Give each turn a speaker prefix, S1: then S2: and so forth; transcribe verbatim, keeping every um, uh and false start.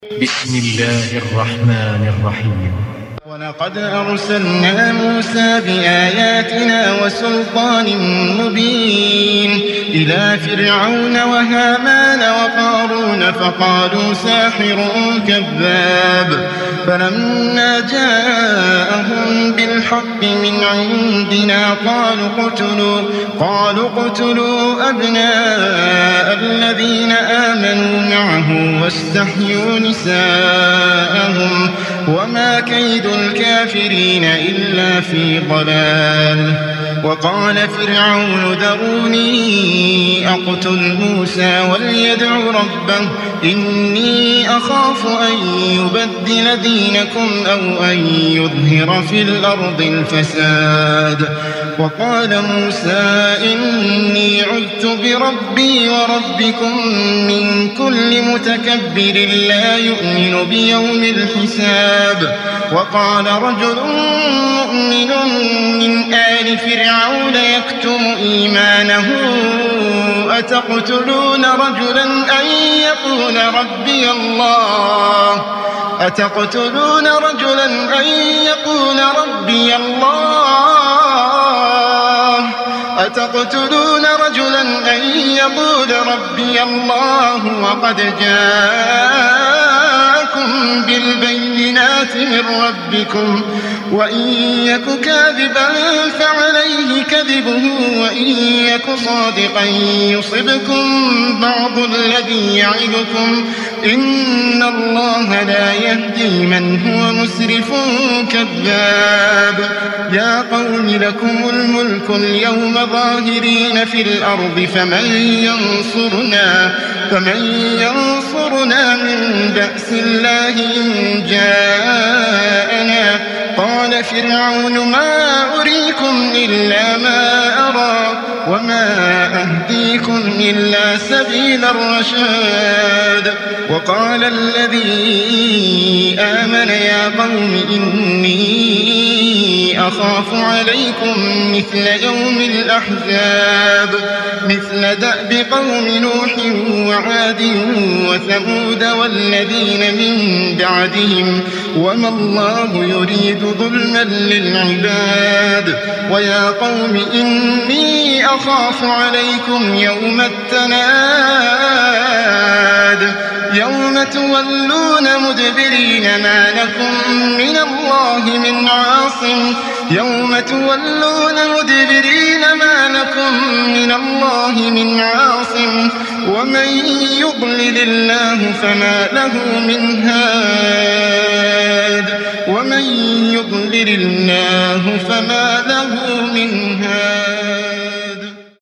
S1: بسم الله الرحمن الرحيم.
S2: ولقد أرسلنا موسى بآياتنا وسلطان مبين إلى فرعون وهامان وقارون فقالوا ساحر كذاب، فلما جاءهم بالحق من عندنا قالوا اقتلوا قالوا اقتلوا أبناء الذين آمنوا معه واستحيوا نساءهم وما كيد الكافرين إلا في ضلال. وقال فرعون ذروني أقتل موسى وليدع ربه إني أخاف أن يبدل دينكم أو أن يظهر في الأرض الفساد. وقال موسى إني عذت بربي وربكم من كل متكبر لا يؤمن بيوم الحساب. وقال رجل مؤمن من آل فرعون يكتم إيمانه أتقتلون رجلا أن يقول ربي الله أتقتلون رجلا أن يقول ربي الله أتقتلون رجلا أن يقول ربي الله وقد جاءكم بالبينات من ربكم وإن يك كاذبا فعليه كذبه وإن يك صادقا يصبكم بعض الذي يعدكم إن الله لا يهدي من هو مسرف كذاب. يا قوم لكم الملك اليوم ظاهرين في الأرض فمن ينصرنا فمن ينصرنا من بأس الله إن جاءنا. قال فرعون ما أريكم إلا ما أرى وما أهديكم إلا سبيل الرشاد. وقال الذي آمن يا قوم إني أخاف عليكم مثل يوم الأحزاب مثل دأب قوم نوح وعاد وثمود والذين من بعدهم وما الله يريد ظلما للعباد. ويا قوم إني أخاف عليكم يوم التناد يوم تولون مدبرين ما لكم من الله من عاصم يوم تولون مدبرين ما لكم من الله من عاصم ومن يضلل الله فما له من هاد ومن يضلل الله فما له